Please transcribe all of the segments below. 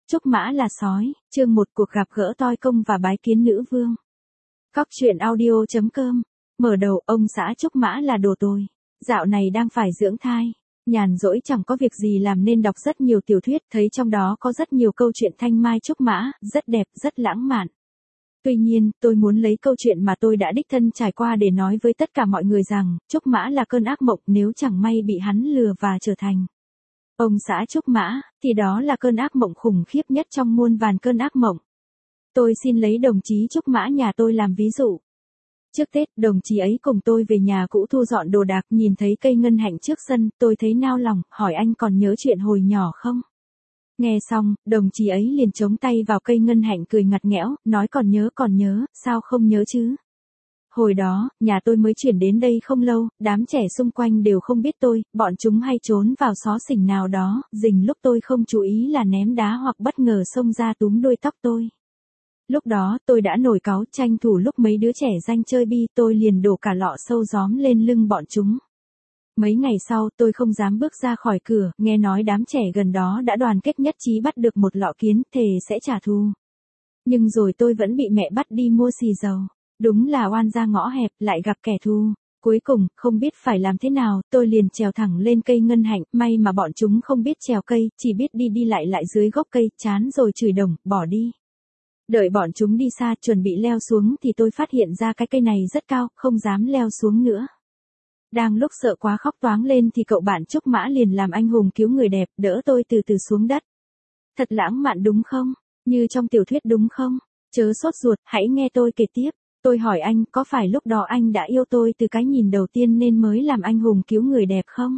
Trúc Mã là sói, chương 1 cuộc gặp gỡ toi công và bái kiến nữ vương. Cóc truyện audio.com. Mở đầu, ông xã Trúc Mã là đồ tồi. Dạo này đang phải dưỡng thai. Nhàn rỗi chẳng có việc gì làm nên đọc rất nhiều tiểu thuyết, thấy trong đó có rất nhiều câu chuyện thanh mai trúc mã, rất đẹp, rất lãng mạn. Tuy nhiên, tôi muốn lấy câu chuyện mà tôi đã đích thân trải qua để nói với tất cả mọi người rằng, Trúc Mã là cơn ác mộng nếu chẳng may bị hắn lừa và trở thành ông xã Trúc Mã, thì đó là cơn ác mộng khủng khiếp nhất trong muôn vàn cơn ác mộng. Tôi xin lấy đồng chí Trúc Mã nhà tôi làm ví dụ. Trước Tết, đồng chí ấy cùng tôi về nhà cũ thu dọn đồ đạc, nhìn thấy cây ngân hạnh trước sân, tôi thấy nao lòng, hỏi anh còn nhớ chuyện hồi nhỏ không? Nghe xong, đồng chí ấy liền chống tay vào cây ngân hạnh cười ngặt nghẽo, nói còn nhớ, sao không nhớ chứ? Hồi đó, nhà tôi mới chuyển đến đây không lâu, đám trẻ xung quanh đều không biết tôi, bọn chúng hay trốn vào xó xỉnh nào đó, rình lúc tôi không chú ý là ném đá hoặc bất ngờ xông ra túm đuôi tóc tôi. Lúc đó tôi đã nổi cáu, tranh thủ lúc mấy đứa trẻ ranh chơi bi, tôi liền đổ cả lọ sâu gióm lên lưng bọn chúng. Mấy ngày sau tôi không dám bước ra khỏi cửa, nghe nói đám trẻ gần đó đã đoàn kết nhất trí bắt được một lọ kiến, thề sẽ trả thù. Nhưng rồi tôi vẫn bị mẹ bắt đi mua xì dầu. Đúng là oan ra ngõ hẹp, lại gặp kẻ thù. Cuối cùng, không biết phải làm thế nào, tôi liền trèo thẳng lên cây ngân hạnh, may mà bọn chúng không biết trèo cây, chỉ biết đi lại dưới gốc cây, chán rồi chửi đồng, bỏ đi. Đợi bọn chúng đi xa, chuẩn bị leo xuống thì tôi phát hiện ra cái cây này rất cao, không dám leo xuống nữa. Đang lúc sợ quá khóc toáng lên thì cậu bạn Trúc Mã liền làm anh hùng cứu người đẹp, đỡ tôi từ từ xuống đất. Thật lãng mạn đúng không? Như trong tiểu thuyết đúng không? Chớ sốt ruột, hãy nghe tôi kể tiếp. Tôi hỏi anh, có phải lúc đó anh đã yêu tôi từ cái nhìn đầu tiên nên mới làm anh hùng cứu người đẹp không?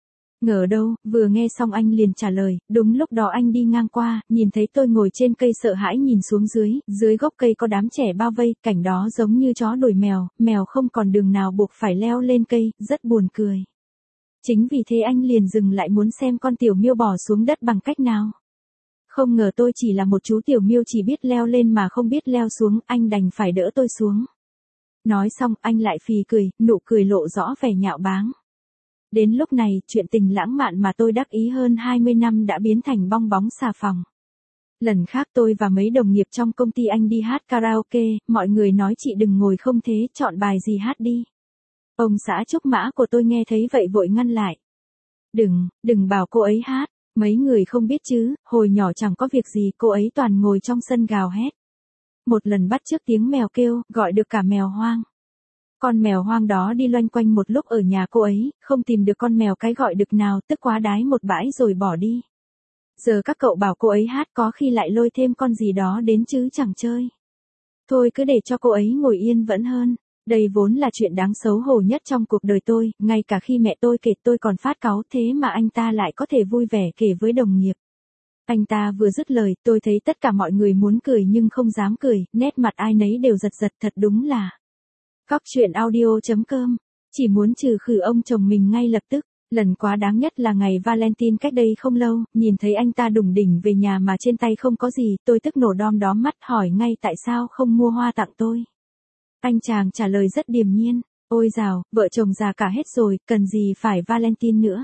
Ngờ đâu, vừa nghe xong anh liền trả lời, đúng lúc đó anh đi ngang qua, nhìn thấy tôi ngồi trên cây sợ hãi nhìn xuống dưới gốc cây có đám trẻ bao vây, cảnh đó giống như chó đuổi mèo, mèo không còn đường nào buộc phải leo lên cây, rất buồn cười. Chính vì thế anh liền dừng lại muốn xem con tiểu miêu bỏ xuống đất bằng cách nào. Không ngờ tôi chỉ là một chú tiểu miêu chỉ biết leo lên mà không biết leo xuống, anh đành phải đỡ tôi xuống. Nói xong, anh lại phì cười, nụ cười lộ rõ vẻ nhạo báng. Đến lúc này, chuyện tình lãng mạn mà tôi đắc ý hơn 20 năm đã biến thành bong bóng xà phòng. Lần khác tôi và mấy đồng nghiệp trong công ty anh đi hát karaoke, mọi người nói chị đừng ngồi không thế, chọn bài gì hát đi. Ông xã Trúc Mã của tôi nghe thấy vậy vội ngăn lại. Đừng bảo cô ấy hát. Mấy người không biết chứ, hồi nhỏ chẳng có việc gì, cô ấy toàn ngồi trong sân gào hét. Một lần bắt chước tiếng mèo kêu, gọi được cả mèo hoang. Con mèo hoang đó đi loanh quanh một lúc ở nhà cô ấy, không tìm được con mèo cái gọi được nào, tức quá đái một bãi rồi bỏ đi. Giờ các cậu bảo cô ấy hát có khi lại lôi thêm con gì đó đến chứ chẳng chơi. Thôi cứ để cho cô ấy ngồi yên vẫn hơn. Đây vốn là chuyện đáng xấu hổ nhất trong cuộc đời tôi, ngay cả khi mẹ tôi kể tôi còn phát cáu, thế mà anh ta lại có thể vui vẻ kể với đồng nghiệp. Anh ta vừa dứt lời, tôi thấy tất cả mọi người muốn cười nhưng không dám cười, nét mặt ai nấy đều giật giật, thật đúng là. Cóc truyện audio.com, chỉ muốn trừ khử ông chồng mình ngay lập tức. Lần quá đáng nhất là ngày Valentine cách đây không lâu, nhìn thấy anh ta đủng đỉnh về nhà mà trên tay không có gì, tôi tức nổ đom đóm mắt hỏi ngay tại sao không mua hoa tặng tôi. Anh chàng trả lời rất điềm nhiên, ôi dào, vợ chồng già cả hết rồi, cần gì phải Valentine nữa.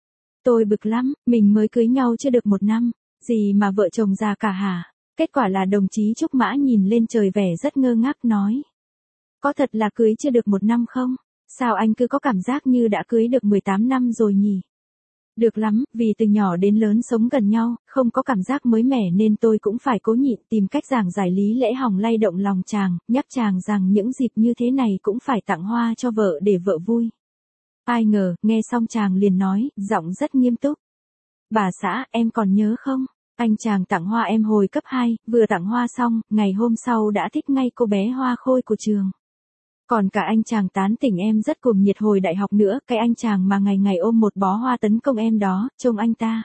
Tôi bực lắm, mình mới cưới nhau chưa được 1 năm, gì mà vợ chồng già cả hả? Kết quả là đồng chí Trúc Mã nhìn lên trời vẻ rất ngơ ngác nói. Có thật là cưới chưa được 1 năm không? Sao anh cứ có cảm giác như đã cưới được 18 năm rồi nhỉ? Được lắm, vì từ nhỏ đến lớn sống gần nhau, không có cảm giác mới mẻ nên tôi cũng phải cố nhịn tìm cách giảng giải lý lẽ hòng lay động lòng chàng, nhắc chàng rằng những dịp như thế này cũng phải tặng hoa cho vợ để vợ vui. Ai ngờ, nghe xong chàng liền nói, giọng rất nghiêm túc. Bà xã, em còn nhớ không? Anh chàng tặng hoa em hồi cấp 2, vừa tặng hoa xong, ngày hôm sau đã thích ngay cô bé hoa khôi của trường. Còn cả anh chàng tán tỉnh em rất cuồng nhiệt hồi đại học nữa, cái anh chàng mà ngày ngày ôm một bó hoa tấn công em đó, trông anh ta.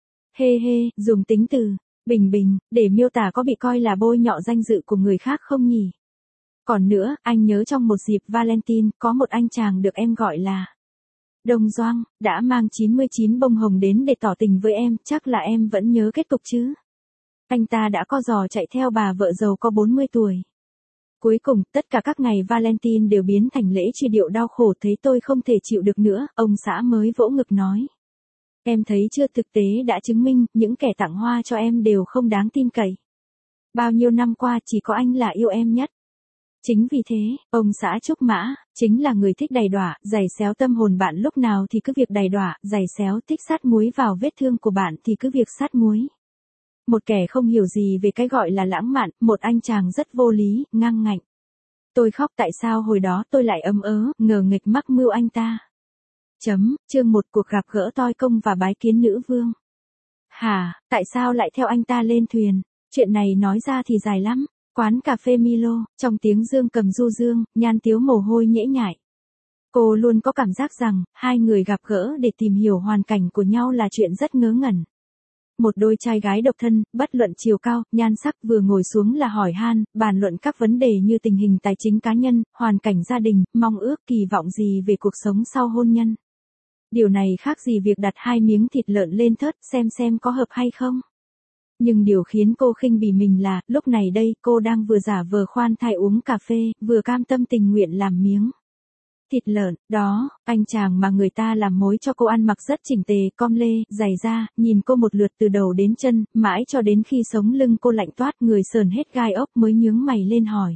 Hê hê, dùng tính từ, bình, để miêu tả có bị coi là bôi nhọ danh dự của người khác không nhỉ? Còn nữa, anh nhớ trong một dịp Valentine, có một anh chàng được em gọi là Đông Doang, đã mang 99 bông hồng đến để tỏ tình với em, chắc là em vẫn nhớ kết cục chứ? Anh ta đã co giò chạy theo bà vợ giàu có 40 tuổi. Cuối cùng, tất cả các ngày Valentine đều biến thành lễ truy điệu đau khổ, thấy tôi không thể chịu được nữa, ông xã mới vỗ ngực nói. Em thấy chưa, thực tế đã chứng minh, những kẻ tặng hoa cho em đều không đáng tin cậy. Bao nhiêu năm qua chỉ có anh là yêu em nhất. Chính vì thế, ông xã Trúc Mã, chính là người thích đày đọa, giày xéo tâm hồn bạn lúc nào thì cứ việc đày đọa, giày xéo, thích sát muối vào vết thương của bạn thì cứ việc sát muối. Một kẻ không hiểu gì về cái gọi là lãng mạn, một anh chàng rất vô lý, ngang ngạnh. Tôi khóc tại sao hồi đó tôi lại ngờ nghịch mắc mưu anh ta. Chương 1 cuộc gặp gỡ toi công và bái kiến nữ vương. Hả, tại sao lại theo anh ta lên thuyền? Chuyện này nói ra thì dài lắm. Quán cà phê Milo, trong tiếng dương cầm du dương, Nhan Tiếu mồ hôi nhễ nhại. Cô luôn có cảm giác rằng, hai người gặp gỡ để tìm hiểu hoàn cảnh của nhau là chuyện rất ngớ ngẩn. Một đôi trai gái độc thân, bất luận chiều cao, nhan sắc, vừa ngồi xuống là hỏi han, bàn luận các vấn đề như tình hình tài chính cá nhân, hoàn cảnh gia đình, mong ước, kỳ vọng gì về cuộc sống sau hôn nhân. Điều này khác gì việc đặt hai miếng thịt lợn lên thớt xem có hợp hay không. Nhưng điều khiến cô khinh bỉ mình là, lúc này đây, cô đang vừa giả vờ khoan thai uống cà phê, vừa cam tâm tình nguyện làm miếng thịt lợn. Đó, anh chàng mà người ta làm mối cho cô ăn mặc rất chỉnh tề, com lê, giày da, nhìn cô một lượt từ đầu đến chân, mãi cho đến khi sống lưng cô lạnh toát, người sờn hết gai ốc mới nhướng mày lên hỏi.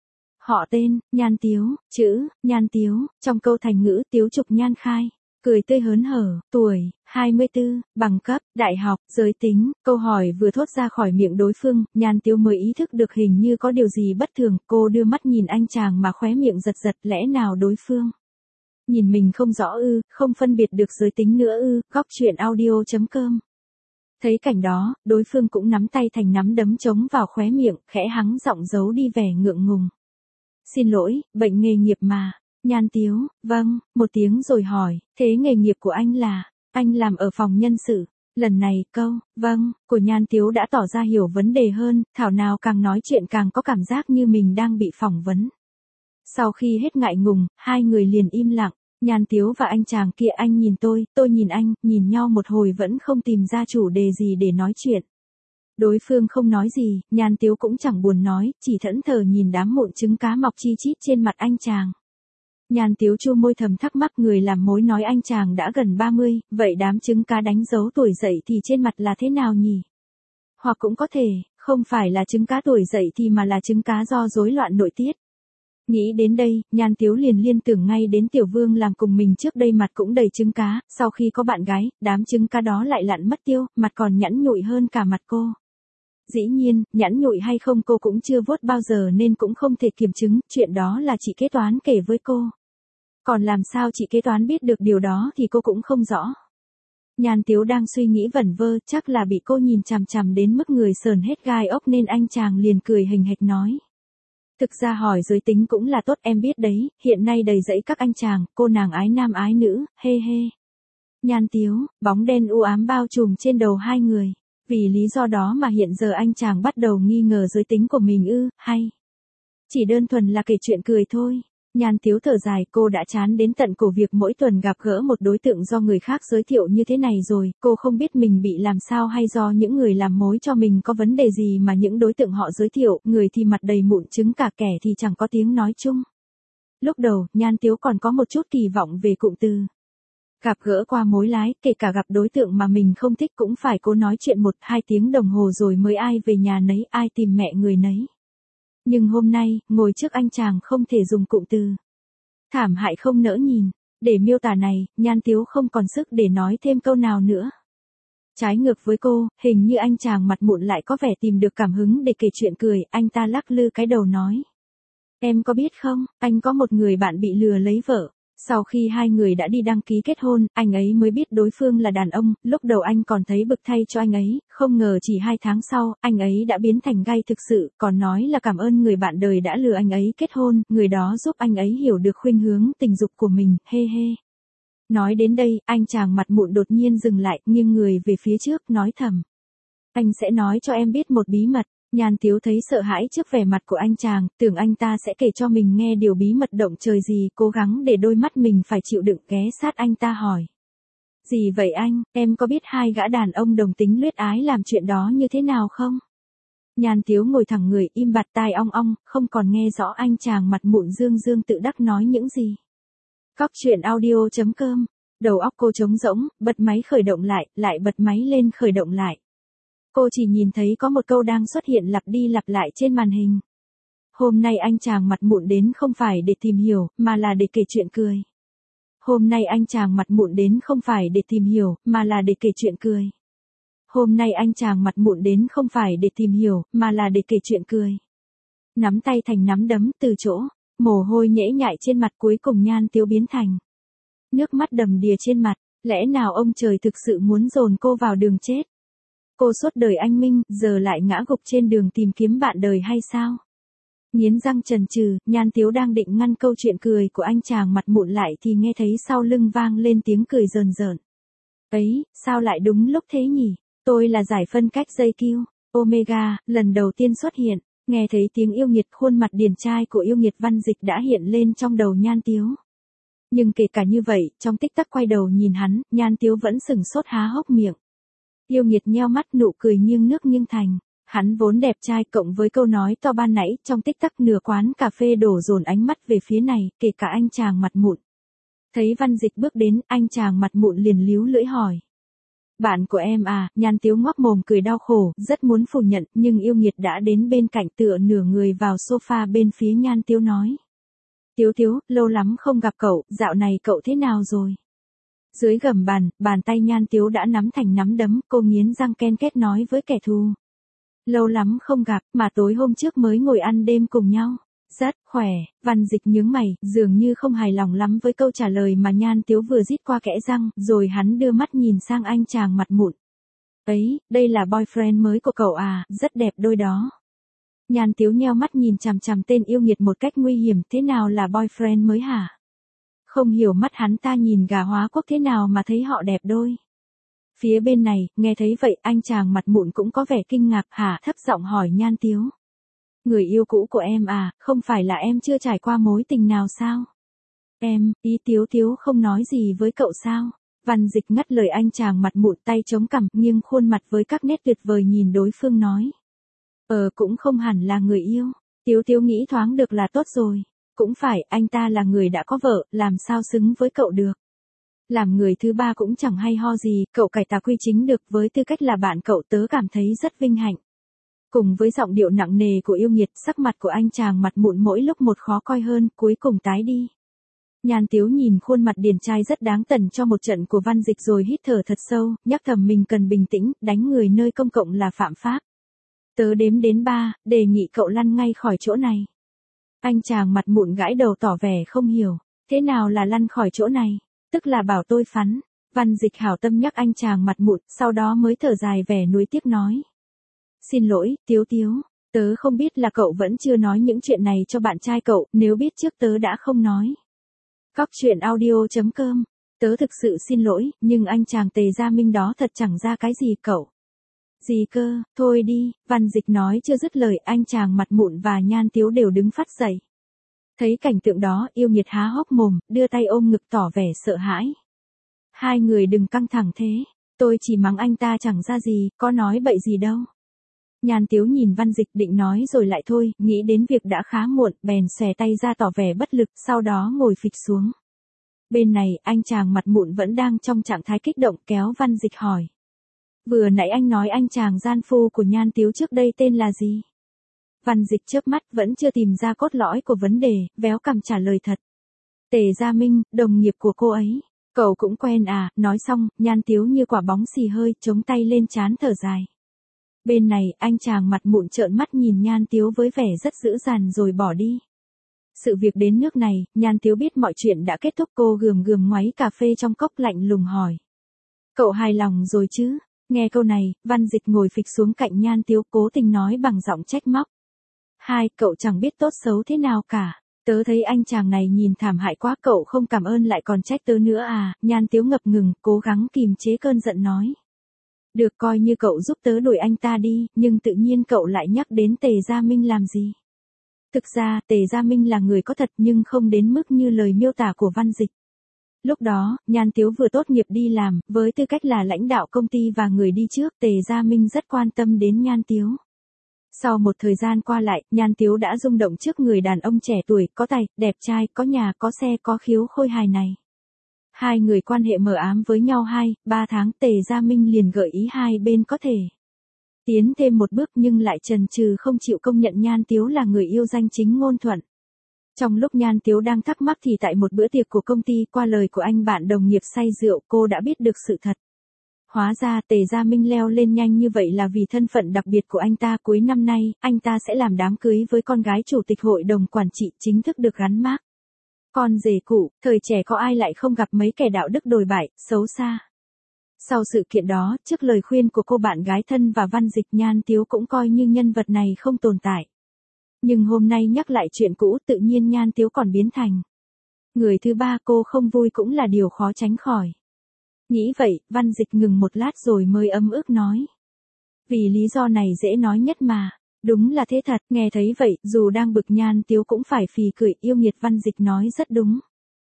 Họ tên, Nhan Tiếu, chữ, Nhan Tiếu, trong câu thành ngữ Tiếu Trục Nhan Khai. Cười tươi hớn hở, tuổi, 24, bằng cấp, đại học, giới tính, câu hỏi vừa thốt ra khỏi miệng đối phương, Nhan Tiếu mới ý thức được hình như có điều gì bất thường, cô đưa mắt nhìn anh chàng mà khóe miệng giật giật, lẽ nào đối phương nhìn mình không rõ không phân biệt được giới tính nữa góc truyện audio.com. Thấy cảnh đó, đối phương cũng nắm tay thành nắm đấm chống vào khóe miệng, khẽ hắng giọng giấu đi vẻ ngượng ngùng. Xin lỗi, bệnh nghề nghiệp mà. Nhan Tiếu, vâng, một tiếng rồi hỏi, thế nghề nghiệp của anh là, anh làm ở phòng nhân sự. Lần này, câu, vâng, của Nhan Tiếu đã tỏ ra hiểu vấn đề hơn, thảo nào càng nói chuyện càng có cảm giác như mình đang bị phỏng vấn. Sau khi hết ngại ngùng, hai người liền im lặng, Nhan Tiếu và anh chàng kia, anh nhìn tôi nhìn anh, nhìn nhau một hồi vẫn không tìm ra chủ đề gì để nói chuyện. Đối phương không nói gì, Nhan Tiếu cũng chẳng buồn nói, chỉ thẫn thờ nhìn đám mụn trứng cá mọc chi chít trên mặt anh chàng. Nhan Tiếu chu môi thầm thắc mắc, người làm mối nói anh chàng đã gần 30, vậy đám trứng cá đánh dấu tuổi dậy thì trên mặt là thế nào nhỉ? Hoặc cũng có thể, không phải là trứng cá tuổi dậy thì mà là trứng cá do rối loạn nội tiết. Nghĩ đến đây, Nhan Tiếu liền liên tưởng ngay đến Tiểu Vương làm cùng mình trước đây, mặt cũng đầy trứng cá, sau khi có bạn gái, đám trứng cá đó lại lặn mất tiêu, mặt còn nhẵn nhụi hơn cả mặt cô. Dĩ nhiên, nhẵn nhụi hay không cô cũng chưa vuốt bao giờ nên cũng không thể kiểm chứng, chuyện đó là chị kế toán kể với cô. Còn làm sao chị kế toán biết được điều đó thì cô cũng không rõ. Nhan Tiếu đang suy nghĩ vẩn vơ, chắc là bị cô nhìn chằm chằm đến mức người sờn hết gai ốc nên anh chàng liền cười hình hạch nói. Thực ra hỏi giới tính cũng là tốt, em biết đấy, hiện nay đầy rẫy các anh chàng, cô nàng ái nam ái nữ, hê hê. Nhan Tiếu, bóng đen u ám bao trùm trên đầu hai người. Vì lý do đó mà hiện giờ anh chàng bắt đầu nghi ngờ giới tính của mình hay chỉ đơn thuần là kể chuyện cười thôi. Nhan Tiếu thở dài, cô đã chán đến tận cổ việc mỗi tuần gặp gỡ một đối tượng do người khác giới thiệu như thế này rồi, cô không biết mình bị làm sao hay do những người làm mối cho mình có vấn đề gì mà những đối tượng họ giới thiệu, người thì mặt đầy mụn trứng, cả kẻ thì chẳng có tiếng nói chung. Lúc đầu, Nhan Tiếu còn có một chút kỳ vọng về cụm từ gặp gỡ qua mối lái, kể cả gặp đối tượng mà mình không thích cũng phải cố nói chuyện 1-2 tiếng đồng hồ rồi mới ai về nhà nấy, ai tìm mẹ người nấy. Nhưng hôm nay, ngồi trước anh chàng không thể dùng cụm từ thảm hại không nỡ nhìn để miêu tả này, Nhan Tiếu không còn sức để nói thêm câu nào nữa. Trái ngược với cô, hình như anh chàng mặt mụn lại có vẻ tìm được cảm hứng để kể chuyện cười, anh ta lắc lư cái đầu nói. Em có biết không, anh có một người bạn bị lừa lấy vợ. Sau khi hai người đã đi đăng ký kết hôn, anh ấy mới biết đối phương là đàn ông, lúc đầu anh còn thấy bực thay cho anh ấy, không ngờ chỉ 2 tháng sau, anh ấy đã biến thành gay thực sự, còn nói là cảm ơn người bạn đời đã lừa anh ấy kết hôn, người đó giúp anh ấy hiểu được khuynh hướng tình dục của mình, hê hê. Nói đến đây, anh chàng mặt mụn đột nhiên dừng lại, nghiêng người về phía trước, nói thầm. Anh sẽ nói cho em biết một bí mật. Nhan Tiếu thấy sợ hãi trước vẻ mặt của anh chàng, tưởng anh ta sẽ kể cho mình nghe điều bí mật động trời gì, cố gắng để đôi mắt mình phải chịu đựng, ghé sát anh ta hỏi. Gì vậy anh, em có biết hai gã đàn ông đồng tính luyết ái làm chuyện đó như thế nào không? Nhan Tiếu ngồi thẳng người, im bặt, tai ong ong, không còn nghe rõ anh chàng mặt mụn dương dương tự đắc nói những gì. Góc truyện audio.com Đầu óc cô trống rỗng, bật máy khởi động lại bật máy lên khởi động lại. Cô chỉ nhìn thấy có một câu đang xuất hiện lặp đi lặp lại trên màn hình. Hôm nay anh chàng mặt mụn đến không phải để tìm hiểu, mà là để kể chuyện cười. Hôm nay anh chàng mặt mụn đến không phải để tìm hiểu, mà là để kể chuyện cười. Hôm nay anh chàng mặt mụn đến không phải để tìm hiểu, mà là để kể chuyện cười. Nắm tay thành nắm đấm, từ chỗ mồ hôi nhễ nhại trên mặt cuối cùng Nhan Tiếu biến thành nước mắt đầm đìa trên mặt. Lẽ nào ông trời thực sự muốn dồn cô vào đường chết? Cô suốt đời anh minh, giờ lại ngã gục trên đường tìm kiếm bạn đời hay sao? Nghiến răng chần chừ, Nhan Tiếu đang định ngăn câu chuyện cười của anh chàng mặt mụn lại thì nghe thấy sau lưng vang lên tiếng cười rờn rợn. Ấy, sao lại đúng lúc thế nhỉ? Tôi là giải phân cách dây Q, Omega, lần đầu tiên xuất hiện. Nghe thấy tiếng yêu nghiệt, khuôn mặt điển trai của yêu nghiệt Văn Dịch đã hiện lên trong đầu Nhan Tiếu. Nhưng kể cả như vậy, trong tích tắc quay đầu nhìn hắn, Nhan Tiếu vẫn sừng sốt há hốc miệng. Yêu nghiệt nheo mắt, nụ cười nghiêng nước nghiêng thành. Hắn vốn đẹp trai cộng với câu nói to ban nãy, trong tích tắc nửa quán cà phê đổ dồn ánh mắt về phía này, kể cả anh chàng mặt mụn. Thấy Văn Dịch bước đến, anh chàng mặt mụn liền líu lưỡi hỏi. Bạn của em à? Nhan Tiếu ngoác mồm cười đau khổ, rất muốn phủ nhận, nhưng yêu nghiệt đã đến bên cạnh tựa nửa người vào sofa bên phía Nhan Tiếu nói. Tiếu, lâu lắm không gặp cậu, dạo này cậu thế nào rồi? Dưới gầm bàn tay Nhan Tiếu đã nắm thành nắm đấm, cô nghiến răng ken két nói với kẻ thù. Lâu lắm không gặp, mà tối hôm trước mới ngồi ăn đêm cùng nhau. Rất khỏe. Văn Dịch nhướng mày, dường như không hài lòng lắm với câu trả lời mà Nhan Tiếu vừa rít qua kẽ răng, rồi hắn đưa mắt nhìn sang anh chàng mặt mụn. Ấy, đây là boyfriend mới của cậu à, rất đẹp đôi đó. Nhan Tiếu nheo mắt nhìn chằm chằm tên yêu nghiệt một cách nguy hiểm, thế nào là boyfriend mới hả? Không hiểu mắt hắn ta nhìn gà hóa quốc thế nào mà thấy họ đẹp đôi. Phía bên này, nghe thấy vậy, anh chàng mặt mụn cũng có vẻ kinh ngạc, hả? Thấp giọng hỏi Nhan Tiếu. Người yêu cũ của em à, không phải là em chưa trải qua mối tình nào sao? Em, ý Tiếu không nói gì với cậu sao? Văn Dịch ngắt lời anh chàng mặt mụn, tay chống cằm, nghiêng khuôn mặt với các nét tuyệt vời nhìn đối phương nói. Cũng không hẳn là người yêu. Tiếu nghĩ thoáng được là tốt rồi. Cũng phải, anh ta là người đã có vợ, làm sao xứng với cậu được. Làm người thứ ba cũng chẳng hay ho gì, cậu cải tà quy chính được, với tư cách là bạn cậu tớ cảm thấy rất vinh hạnh. Cùng với giọng điệu nặng nề của yêu nghiệt, sắc mặt của anh chàng mặt mụn mỗi lúc một khó coi hơn, cuối cùng tái đi. Nhan Tiếu nhìn khuôn mặt điển trai rất đáng tần cho một trận của Văn Dịch rồi hít thở thật sâu, nhắc thầm mình cần bình tĩnh, đánh người nơi công cộng là phạm pháp. Tớ đếm đến 3, đề nghị cậu lăn ngay khỏi chỗ này. Anh chàng mặt mụn gãi đầu tỏ vẻ không hiểu, thế nào là lăn khỏi chỗ này, tức là bảo tôi phắn. Văn Dịch hảo tâm nhắc anh chàng mặt mụn, sau đó mới thở dài vẻ nuối tiếc nói. Xin lỗi, Tiếu, tớ không biết là cậu vẫn chưa nói những chuyện này cho bạn trai cậu, nếu biết trước tớ đã không nói. Cóc truyện audio.com, tớ thực sự xin lỗi, nhưng anh chàng Tề Gia Minh đó thật chẳng ra cái gì cậu. Gì cơ, thôi đi, Văn Dịch nói chưa dứt lời, anh chàng mặt mụn và Nhan Tiếu đều đứng phát dậy. Thấy cảnh tượng đó, yêu nghiệt há hốc mồm, đưa tay ôm ngực tỏ vẻ sợ hãi. Hai người đừng căng thẳng thế, tôi chỉ mắng anh ta chẳng ra gì, có nói bậy gì đâu. Nhan Tiếu nhìn Văn Dịch định nói rồi lại thôi, nghĩ đến việc đã khá muộn, bèn xòe tay ra tỏ vẻ bất lực, sau đó ngồi phịch xuống. Bên này, anh chàng mặt mụn vẫn đang trong trạng thái kích động, kéo Văn Dịch hỏi. Vừa nãy anh nói anh chàng gian phu của Nhan Tiếu trước đây tên là gì? Văn Dịch chớp mắt vẫn chưa tìm ra cốt lõi của vấn đề, véo cằm trả lời thật. Tề Gia Minh, đồng nghiệp của cô ấy. Cậu cũng quen à? Nói xong, Nhan Tiếu như quả bóng xì hơi, chống tay lên trán thở dài. Bên này, anh chàng mặt mụn trợn mắt nhìn Nhan Tiếu với vẻ rất dữ dằn rồi bỏ đi. Sự việc đến nước này, Nhan Tiếu biết mọi chuyện đã kết thúc, cô gườm ngoáy cà phê trong cốc lạnh lùng hỏi. Cậu hài lòng rồi chứ? Nghe câu này, Văn Dịch ngồi phịch xuống cạnh Nhan Tiếu cố tình nói bằng giọng trách móc. Cậu chẳng biết tốt xấu thế nào cả. Tớ thấy anh chàng này nhìn thảm hại quá, cậu không cảm ơn lại còn trách tớ nữa à? Nhan Tiếu ngập ngừng, cố gắng kìm chế cơn giận nói. Được, coi như cậu giúp tớ đuổi anh ta đi, nhưng tự nhiên cậu lại nhắc đến Tề Gia Minh làm gì? Thực ra, Tề Gia Minh là người có thật nhưng không đến mức như lời miêu tả của Văn Dịch. Lúc đó, Nhan Tiếu vừa tốt nghiệp đi làm, với tư cách là lãnh đạo công ty và người đi trước, Tề Gia Minh rất quan tâm đến Nhan Tiếu. Sau một thời gian qua lại, Nhan Tiếu đã rung động trước người đàn ông trẻ tuổi, có tài, đẹp trai, có nhà, có xe, có khiếu khôi hài này. Hai người quan hệ mờ ám với nhau 2-3 tháng, Tề Gia Minh liền gợi ý hai bên có thể tiến thêm một bước, nhưng lại chần chừ không chịu công nhận Nhan Tiếu là người yêu danh chính ngôn thuận. Trong lúc Nhan Tiếu đang thắc mắc thì tại một bữa tiệc của công ty, qua lời của anh bạn đồng nghiệp say rượu, cô đã biết được sự thật. Hóa ra Tề Gia Minh leo lên nhanh như vậy là vì thân phận đặc biệt của anh ta. Cuối năm nay, anh ta sẽ làm đám cưới với con gái chủ tịch hội đồng quản trị, chính thức được gắn mác con rể cũ. Thời trẻ có ai lại không gặp mấy kẻ đạo đức đồi bại, xấu xa. Sau sự kiện đó, trước lời khuyên của cô bạn gái thân và Văn Dịch, Nhan Tiếu cũng coi như nhân vật này không tồn tại. Nhưng hôm nay nhắc lại chuyện cũ, tự nhiên Nhan Tiếu còn biến thành người thứ ba. Cô không vui cũng là điều khó tránh khỏi. Nghĩ vậy, Văn Dịch ngừng một lát rồi mới ấm ức nói. Vì lý do này dễ nói nhất mà. Đúng là thế thật. Nghe thấy vậy, dù đang bực, Nhan Tiếu cũng phải phì cười. Yêu nghiệt, Văn Dịch nói rất đúng.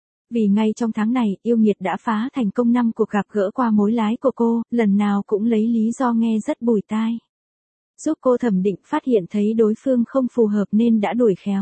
Vì ngay trong tháng này, yêu nghiệt đã phá thành công 5 cuộc gặp gỡ qua mối lái của cô, lần nào cũng lấy lý do nghe rất bùi tai. Giúp cô thẩm định, phát hiện thấy đối phương không phù hợp nên đã đuổi khéo.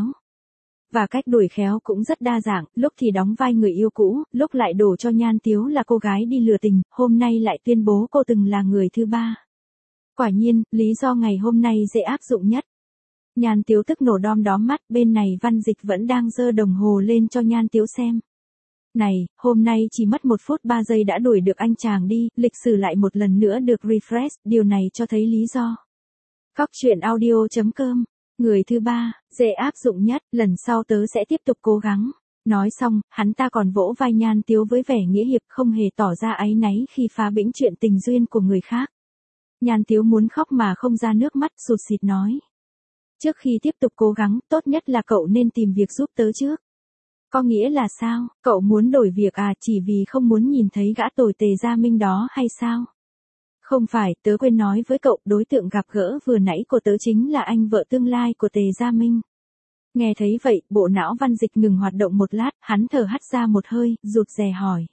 Và cách đuổi khéo cũng rất đa dạng, lúc thì đóng vai người yêu cũ, lúc lại đổ cho Nhan Tiếu là cô gái đi lừa tình, hôm nay lại tuyên bố cô từng là người thứ ba. Quả nhiên, lý do ngày hôm nay dễ áp dụng nhất. Nhan Tiếu tức nổ đom đóm mắt, bên này Văn Dịch vẫn đang giơ đồng hồ lên cho Nhan Tiếu xem. Này, hôm nay chỉ mất 1 phút 3 giây đã đuổi được anh chàng đi, lịch sử lại một lần nữa được refresh, điều này cho thấy lý do. Cóc truyện audio.com. Người thứ ba, dễ áp dụng nhất, lần sau tớ sẽ tiếp tục cố gắng. Nói xong, hắn ta còn vỗ vai Nhan Tiếu với vẻ nghĩa hiệp, không hề tỏ ra áy náy khi phá bĩnh chuyện tình duyên của người khác. Nhan Tiếu muốn khóc mà không ra nước mắt, sụt sịt nói. Trước khi tiếp tục cố gắng, tốt nhất là cậu nên tìm việc giúp tớ trước. Có nghĩa là sao, cậu muốn đổi việc à, chỉ vì không muốn nhìn thấy gã tồi Tề Gia Minh đó hay sao? Không phải, tớ quên nói với cậu, đối tượng gặp gỡ vừa nãy của tớ chính là anh vợ tương lai của Tề Gia Minh. Nghe thấy vậy, bộ não Văn Dịch ngừng hoạt động một lát, hắn thở hắt ra một hơi, rụt rè hỏi.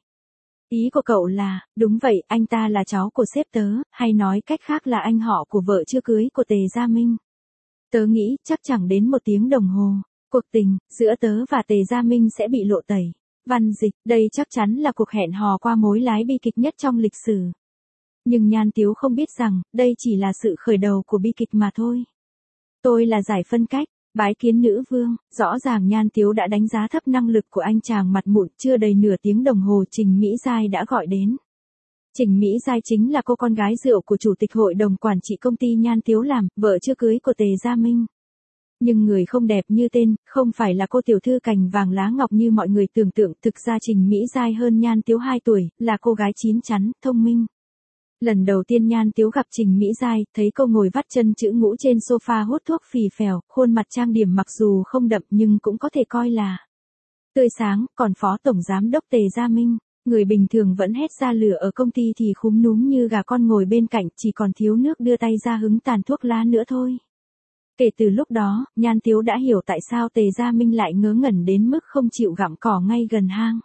Ý của cậu là, đúng vậy, anh ta là cháu của sếp tớ, hay nói cách khác là anh họ của vợ chưa cưới của Tề Gia Minh. Tớ nghĩ, chắc chẳng đến 1 tiếng đồng hồ, cuộc tình giữa tớ và Tề Gia Minh sẽ bị lộ tẩy. Văn Dịch, đây chắc chắn là cuộc hẹn hò qua mối lái bi kịch nhất trong lịch sử. Nhưng Nhan Tiếu không biết rằng, đây chỉ là sự khởi đầu của bi kịch mà thôi. Tôi là giải phân cách, bái kiến nữ vương. Rõ ràng Nhan Tiếu đã đánh giá thấp năng lực của anh chàng mặt mụn. Chưa đầy nửa tiếng đồng hồ, Trình Mỹ Giai đã gọi đến. Trình Mỹ Giai chính là cô con gái rượu của chủ tịch hội đồng quản trị công ty Nhan Tiếu làm, vợ chưa cưới của Tề Gia Minh. Nhưng người không đẹp như tên, không phải là cô tiểu thư cành vàng lá ngọc như mọi người tưởng tượng. Thực ra Trình Mỹ Giai hơn Nhan Tiếu 2 tuổi, là cô gái chín chắn, thông minh. Lần đầu tiên Nhan Tiếu gặp Trình Mỹ Giai, thấy cô ngồi vắt chân chữ ngũ trên sofa hút thuốc phì phèo, khuôn mặt trang điểm mặc dù không đậm nhưng cũng có thể coi là tươi sáng, còn phó tổng giám đốc Tề Gia Minh, người bình thường vẫn hét ra lửa ở công ty thì khúm núm như gà con ngồi bên cạnh, chỉ còn thiếu nước đưa tay ra hứng tàn thuốc lá nữa thôi. Kể từ lúc đó, Nhan Tiếu đã hiểu tại sao Tề Gia Minh lại ngớ ngẩn đến mức không chịu gặm cỏ ngay gần hang.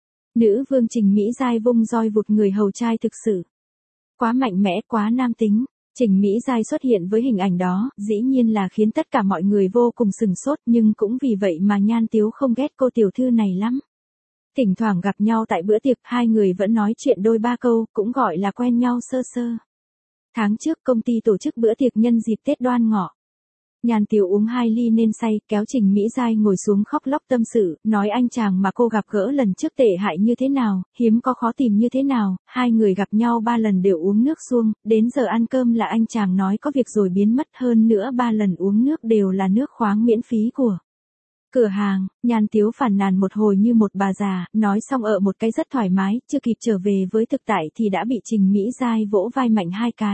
Nữ vương Trình Mỹ Giai vung roi vụt người hầu trai thực sự. Quá mạnh mẽ, quá nam tính. Trình Mỹ Giai xuất hiện với hình ảnh đó, dĩ nhiên là khiến tất cả mọi người vô cùng sừng sốt, nhưng cũng vì vậy mà Nhan Tiếu không ghét cô tiểu thư này lắm. Thỉnh thoảng gặp nhau tại bữa tiệc, hai người vẫn nói chuyện đôi ba câu, cũng gọi là quen nhau sơ sơ. Tháng trước công ty tổ chức bữa tiệc nhân dịp Tết Đoan Ngọ. Nhan Tiếu uống 2 ly nên say, kéo Trình Mỹ Giai ngồi xuống khóc lóc tâm sự, nói anh chàng mà cô gặp gỡ lần trước tệ hại như thế nào, hiếm có khó tìm như thế nào, hai người gặp nhau 3 lần đều uống nước suông, đến giờ ăn cơm là anh chàng nói có việc rồi biến mất, hơn nữa 3 lần uống nước đều là nước khoáng miễn phí của cửa hàng. Nhan Tiếu phàn nàn một hồi như một bà già, nói xong ở một cái rất thoải mái, chưa kịp trở về với thực tại thì đã bị Trình Mỹ Giai vỗ vai mạnh 2 cái.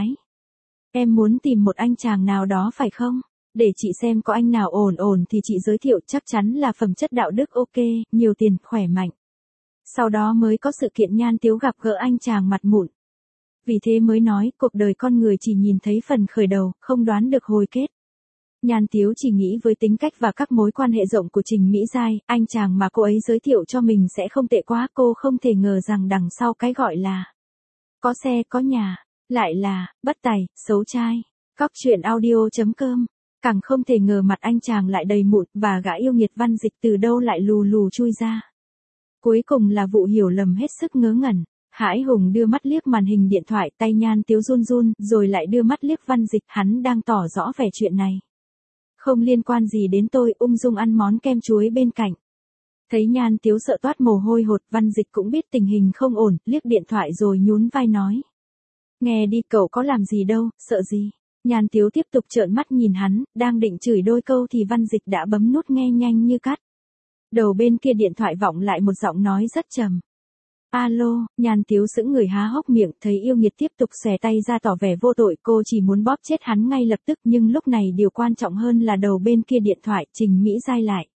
Em muốn tìm một anh chàng nào đó phải không? Để chị xem có anh nào ổn thì chị giới thiệu, chắc chắn là phẩm chất đạo đức ok, nhiều tiền, khỏe mạnh. Sau đó mới có sự kiện Nhan Tiếu gặp gỡ anh chàng mặt mụn. Vì thế mới nói, cuộc đời con người chỉ nhìn thấy phần khởi đầu, không đoán được hồi kết. Nhan Tiếu chỉ nghĩ với tính cách và các mối quan hệ rộng của Trình Mỹ Giai, anh chàng mà cô ấy giới thiệu cho mình sẽ không tệ quá. Cô không thể ngờ rằng đằng sau cái gọi là có xe có nhà, lại là bất tài, xấu trai. Cóc truyện audio.com. Càng không thể ngờ mặt anh chàng lại đầy mụn, và gã yêu nghiệt Văn Dịch từ đâu lại lù lù chui ra. Cuối cùng là vụ hiểu lầm hết sức ngớ ngẩn. Hải Hùng đưa mắt liếc màn hình điện thoại, tay Nhan Tiếu run run, rồi lại đưa mắt liếc Văn Dịch, hắn đang tỏ rõ vẻ chuyện này không liên quan gì đến tôi, ung dung ăn món kem chuối bên cạnh. Thấy Nhan Tiếu sợ toát mồ hôi hột, Văn Dịch cũng biết tình hình không ổn, liếc điện thoại rồi nhún vai nói. Nghe đi, cậu có làm gì đâu, sợ gì. Nhan Tiếu tiếp tục trợn mắt nhìn hắn, đang định chửi đôi câu thì Văn Dịch đã bấm nút nghe nhanh như cắt. Đầu bên kia điện thoại vọng lại một giọng nói rất trầm. Alo, Nhan Tiếu sững người há hốc miệng, thấy yêu nghiệt tiếp tục xòe tay ra tỏ vẻ vô tội, cô chỉ muốn bóp chết hắn ngay lập tức, nhưng lúc này điều quan trọng hơn là đầu bên kia điện thoại, Trình Mỹ Giai lại.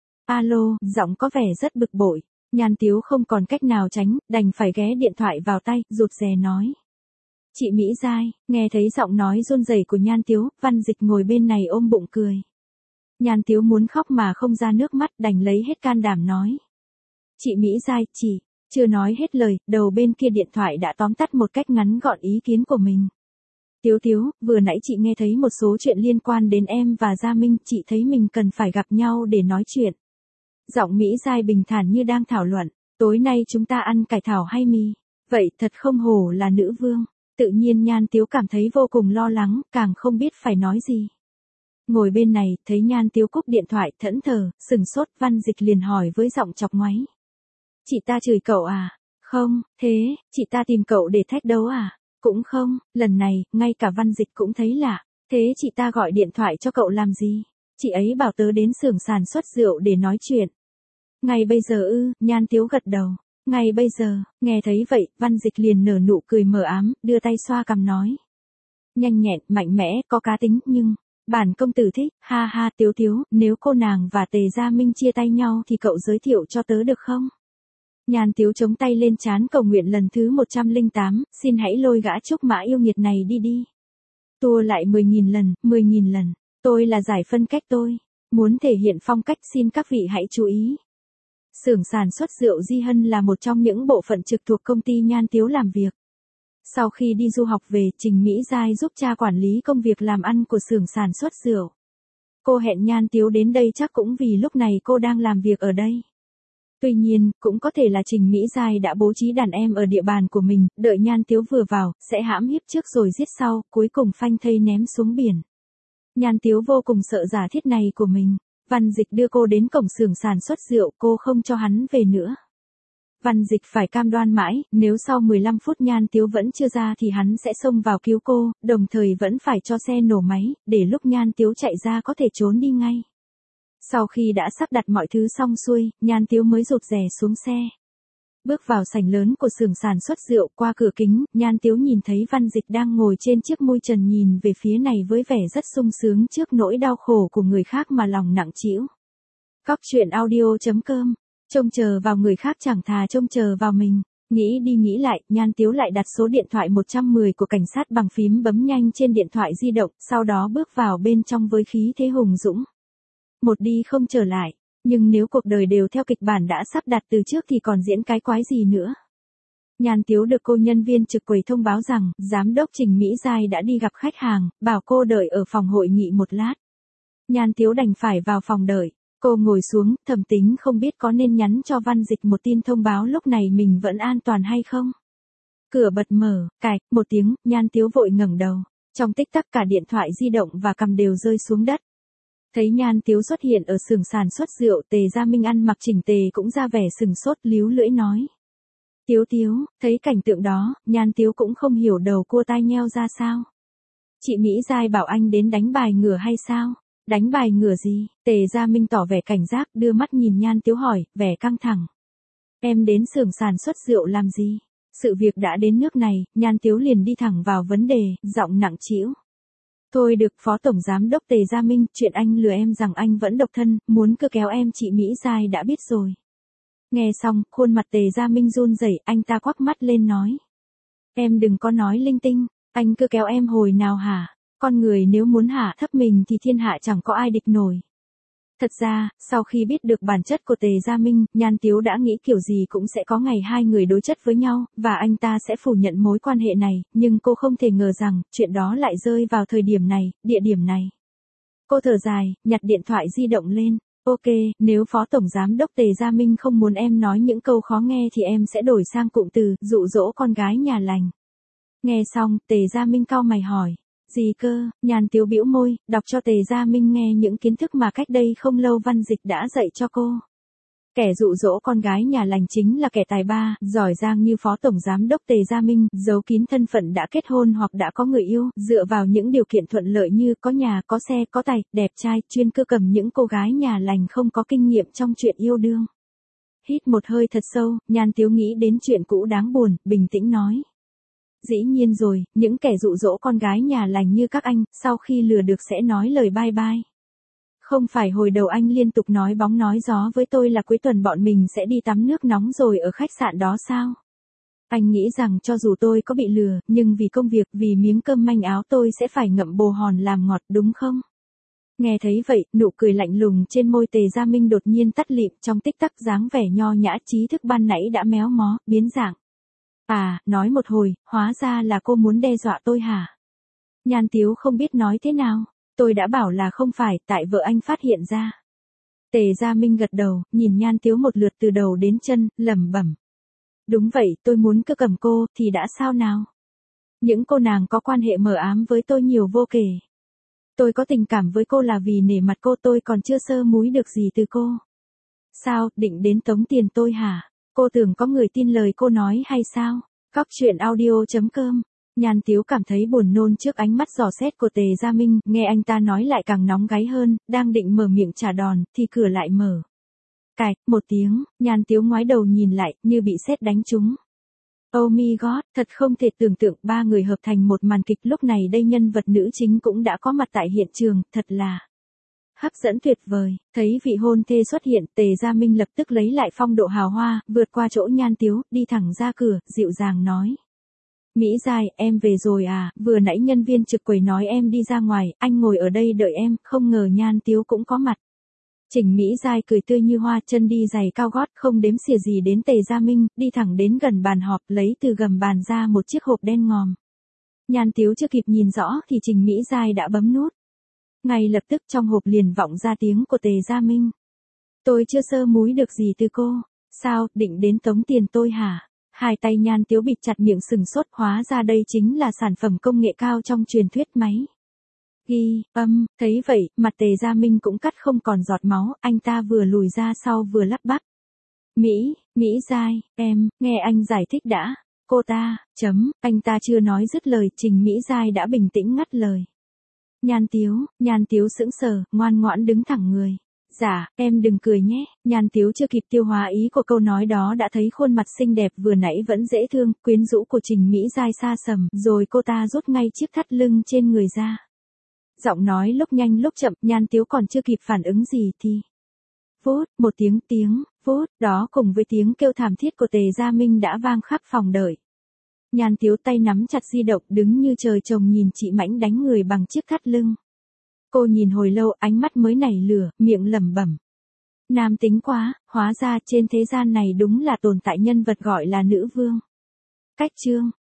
Alo, giọng có vẻ rất bực bội. Nhan Tiếu không còn cách nào tránh, đành phải ghé điện thoại vào tay, rụt rè nói. Chị Mỹ Giai, nghe thấy giọng nói run rẩy của Nhan Tiếu, Văn Dịch ngồi bên này ôm bụng cười. Nhan Tiếu muốn khóc mà không ra nước mắt, đành lấy hết can đảm nói. Chị Mỹ Giai, chị, chưa nói hết lời, đầu bên kia điện thoại đã tóm tắt một cách ngắn gọn ý kiến của mình. Tiếu Tiếu, vừa nãy chị nghe thấy một số chuyện liên quan đến em và Gia Minh, chị thấy mình cần phải gặp nhau để nói chuyện. Giọng Mỹ Giai bình thản như đang thảo luận, tối nay chúng ta ăn cải thảo hay mì? Vậy thật không hổ là nữ vương. Tự nhiên Nhan Tiếu cảm thấy vô cùng lo lắng, càng không biết phải nói gì. Ngồi bên này, thấy Nhan Tiếu cúp điện thoại, thẫn thờ, sừng sốt, Văn Dịch liền hỏi với giọng chọc ngoáy. Chị ta chửi cậu à? Không, thế, chị ta tìm cậu để thách đấu à? Cũng không, lần này, ngay cả Văn Dịch cũng thấy lạ. Thế chị ta gọi điện thoại cho cậu làm gì? Chị ấy bảo tớ đến xưởng sản xuất rượu để nói chuyện. Ngay bây giờ ư, Nhan Tiếu gật đầu. Ngay bây giờ, nghe thấy vậy, Văn Dịch liền nở nụ cười mờ ám, đưa tay xoa cằm nói. Nhanh nhẹn, mạnh mẽ, có cá tính, nhưng, bản công tử thích, ha ha. Tiếu Tiếu, nếu cô nàng và Tề Gia Minh chia tay nhau thì cậu giới thiệu cho tớ được không? Nhan Tiếu chống tay lên trán cầu nguyện lần thứ 108, xin hãy lôi gã trúc mã yêu nghiệt này đi đi. Tua lại 10.000 lần, 10.000 lần, tôi là giải phân cách tôi. Muốn thể hiện phong cách xin các vị hãy chú ý. Xưởng sản xuất rượu Di Hân là một trong những bộ phận trực thuộc công ty Nhan Tiếu làm việc. Sau khi đi du học về, Trình Mỹ Giai giúp cha quản lý công việc làm ăn của xưởng sản xuất rượu. Cô hẹn Nhan Tiếu đến đây chắc cũng vì lúc này cô đang làm việc ở đây. Tuy nhiên, cũng có thể là Trình Mỹ Giai đã bố trí đàn em ở địa bàn của mình, đợi Nhan Tiếu vừa vào, sẽ hãm hiếp trước rồi giết sau, cuối cùng phanh thây ném xuống biển. Nhan Tiếu vô cùng sợ giả thiết này của mình. Văn Dịch đưa cô đến cổng xưởng sản xuất rượu, cô không cho hắn về nữa. Văn Dịch phải cam đoan mãi, nếu sau 15 phút Nhan Tiếu vẫn chưa ra thì hắn sẽ xông vào cứu cô, đồng thời vẫn phải cho xe nổ máy, để lúc Nhan Tiếu chạy ra có thể trốn đi ngay. Sau khi đã sắp đặt mọi thứ xong xuôi, Nhan Tiếu mới rụt rè xuống xe. Bước vào sảnh lớn của xưởng sản xuất rượu, qua cửa kính, Nhan Tiếu nhìn thấy Văn Dịch đang ngồi trên chiếc mui trần nhìn về phía này với vẻ rất sung sướng trước nỗi đau khổ của người khác mà lòng nặng trĩu. Cóc truyện audio.com, trông chờ vào người khác chẳng thà trông chờ vào mình. Nghĩ đi nghĩ lại, Nhan Tiếu lại đặt số điện thoại 110 của cảnh sát bằng phím bấm nhanh trên điện thoại di động, sau đó bước vào bên trong với khí thế hùng dũng. Một đi không trở lại. Nhưng nếu cuộc đời đều theo kịch bản đã sắp đặt từ trước thì còn diễn cái quái gì nữa. Nhan Tiếu được cô nhân viên trực quầy thông báo rằng, giám đốc Trình Mỹ Giai đã đi gặp khách hàng, bảo cô đợi ở phòng hội nghị một lát. Nhan Tiếu đành phải vào phòng đợi. Cô ngồi xuống, thầm tính không biết có nên nhắn cho Văn Dịch một tin thông báo lúc này mình vẫn an toàn hay không. Cửa bật mở, cạch, một tiếng, Nhan Tiếu vội ngẩng đầu. Trong tích tắc cả điện thoại di động và cầm đều rơi xuống đất. Thấy Nhan Tiếu xuất hiện ở xưởng sản xuất rượu, Tề Gia Minh ăn mặc chỉnh tề cũng ra vẻ sừng sốt, líu lưỡi nói. Tiếu Tiếu, thấy cảnh tượng đó, Nhan Tiếu cũng không hiểu đầu cua tai nheo ra sao. Chị Mỹ Giai bảo anh đến đánh bài ngửa hay sao? Đánh bài ngửa gì? Tề Gia Minh tỏ vẻ cảnh giác, đưa mắt nhìn Nhan Tiếu hỏi, vẻ căng thẳng. Em đến xưởng sản xuất rượu làm gì? Sự việc đã đến nước này, Nhan Tiếu liền đi thẳng vào vấn đề, giọng nặng trĩu. Thôi được, Phó Tổng Giám đốc Tề Gia Minh, chuyện anh lừa em rằng anh vẫn độc thân, muốn cưa kéo em chị Mỹ Giai đã biết rồi. Nghe xong, khuôn mặt Tề Gia Minh run rẩy, anh ta quắc mắt lên nói. Em đừng có nói linh tinh, anh cưa kéo em hồi nào hả? Con người nếu muốn hạ thấp mình thì thiên hạ chẳng có ai địch nổi. Thật ra, sau khi biết được bản chất của Tề Gia Minh, Nhan Tiếu đã nghĩ kiểu gì cũng sẽ có ngày hai người đối chất với nhau, và anh ta sẽ phủ nhận mối quan hệ này, nhưng cô không thể ngờ rằng, chuyện đó lại rơi vào thời điểm này, địa điểm này. Cô thở dài, nhặt điện thoại di động lên. Ok, nếu Phó Tổng Giám đốc Tề Gia Minh không muốn em nói những câu khó nghe thì em sẽ đổi sang cụm từ, dụ dỗ con gái nhà lành. Nghe xong, Tề Gia Minh cau mày hỏi. Gì cơ? Nhàn Tiếu bĩu môi, đọc cho Tề Gia Minh nghe những kiến thức mà cách đây không lâu Văn Dịch đã dạy cho cô. Kẻ dụ dỗ con gái nhà lành chính là kẻ tài ba, giỏi giang như Phó Tổng Giám đốc Tề Gia Minh, giấu kín thân phận đã kết hôn hoặc đã có người yêu, dựa vào những điều kiện thuận lợi như có nhà, có xe, có tài, đẹp trai, chuyên cưa cầm những cô gái nhà lành không có kinh nghiệm trong chuyện yêu đương. Hít một hơi thật sâu, Nhan Tiếu nghĩ đến chuyện cũ đáng buồn, bình tĩnh nói. Dĩ nhiên rồi, những kẻ dụ dỗ con gái nhà lành như các anh, sau khi lừa được sẽ nói lời bye bye. Không phải hồi đầu anh liên tục nói bóng nói gió với tôi là cuối tuần bọn mình sẽ đi tắm nước nóng rồi ở khách sạn đó sao? Anh nghĩ rằng cho dù tôi có bị lừa, nhưng vì công việc, vì miếng cơm manh áo tôi sẽ phải ngậm bồ hòn làm ngọt đúng không? Nghe thấy vậy, nụ cười lạnh lùng trên môi Tề Gia Minh đột nhiên tắt lịm, trong tích tắc dáng vẻ nho nhã trí thức ban nãy đã méo mó, biến dạng. À, nói một hồi, hóa ra là cô muốn đe dọa tôi hả? Nhan Tiếu không biết nói thế nào. Tôi đã bảo là không phải, tại vợ anh phát hiện ra. Tề Gia Minh gật đầu, nhìn Nhan Tiếu một lượt từ đầu đến chân, lẩm bẩm. Đúng vậy, tôi muốn cưa cầm cô, thì đã sao nào? Những cô nàng có quan hệ mờ ám với tôi nhiều vô kể. Tôi có tình cảm với cô là vì nể mặt cô, tôi còn chưa sơ múi được gì từ cô. Sao, định đến tống tiền tôi hả? Cô tưởng có người tin lời cô nói hay sao? Cóc truyện audio.com. Nhan Tiếu cảm thấy buồn nôn trước ánh mắt dò xét của Tề Gia Minh, nghe anh ta nói lại càng nóng gáy hơn, đang định mở miệng trả đòn, thì cửa lại mở. Cạch, một tiếng, Nhan Tiếu ngoái đầu nhìn lại, như bị sét đánh trúng. Oh my god, thật không thể tưởng tượng ba người hợp thành một màn kịch, lúc này đây nhân vật nữ chính cũng đã có mặt tại hiện trường, thật là hấp dẫn tuyệt vời. Thấy vị hôn thê xuất hiện, Tề Gia Minh lập tức lấy lại phong độ hào hoa, vượt qua chỗ Nhan Tiếu, đi thẳng ra cửa, dịu dàng nói. Mỹ Giai, em về rồi à, vừa nãy nhân viên trực quầy nói em đi ra ngoài, anh ngồi ở đây đợi em, không ngờ Nhan Tiếu cũng có mặt. Trình Mỹ Giai cười tươi như hoa, chân đi giày cao gót, không đếm xỉa gì đến Tề Gia Minh, đi thẳng đến gần bàn họp, lấy từ gầm bàn ra một chiếc hộp đen ngòm. Nhan Tiếu chưa kịp nhìn rõ thì Trình Mỹ Giai đã bấm nút. Ngay lập tức trong hộp liền vọng ra tiếng của Tề Gia Minh. Tôi chưa sơ múi được gì từ cô. Sao, định đến tống tiền tôi hả? Hai tay Nhan Tiếu bịt chặt miệng sừng sốt, hóa ra đây chính là sản phẩm công nghệ cao trong truyền thuyết máy ghi âm. Thấy vậy, mặt Tề Gia Minh cũng cắt không còn giọt máu, anh ta vừa lùi ra sau vừa lắp bắp. Mỹ Giai, em, nghe anh giải thích đã. Cô ta, anh ta chưa nói dứt lời, Trình Mỹ Giai đã bình tĩnh ngắt lời. Nhan Tiếu sững sờ, ngoan ngoãn đứng thẳng người. Dạ, em đừng cười nhé. Nhan Tiếu chưa kịp tiêu hóa ý của câu nói đó đã thấy khuôn mặt xinh đẹp vừa nãy vẫn dễ thương, quyến rũ của Trình Mỹ Giai xa sầm, rồi cô ta rút ngay chiếc thắt lưng trên người ra. Giọng nói lúc nhanh lúc chậm, Nhan Tiếu còn chưa kịp phản ứng gì thì vút, một tiếng vút, đó cùng với tiếng kêu thảm thiết của Tề Gia Minh đã vang khắp phòng đợi. Nhan Tiếu tay nắm chặt di động, đứng như trời trồng nhìn chị Mãnh đánh người bằng chiếc thắt lưng. Cô nhìn hồi lâu, ánh mắt mới nảy lửa, miệng lẩm bẩm. Nam tính quá, hóa ra trên thế gian này đúng là tồn tại nhân vật gọi là nữ vương. Cách chương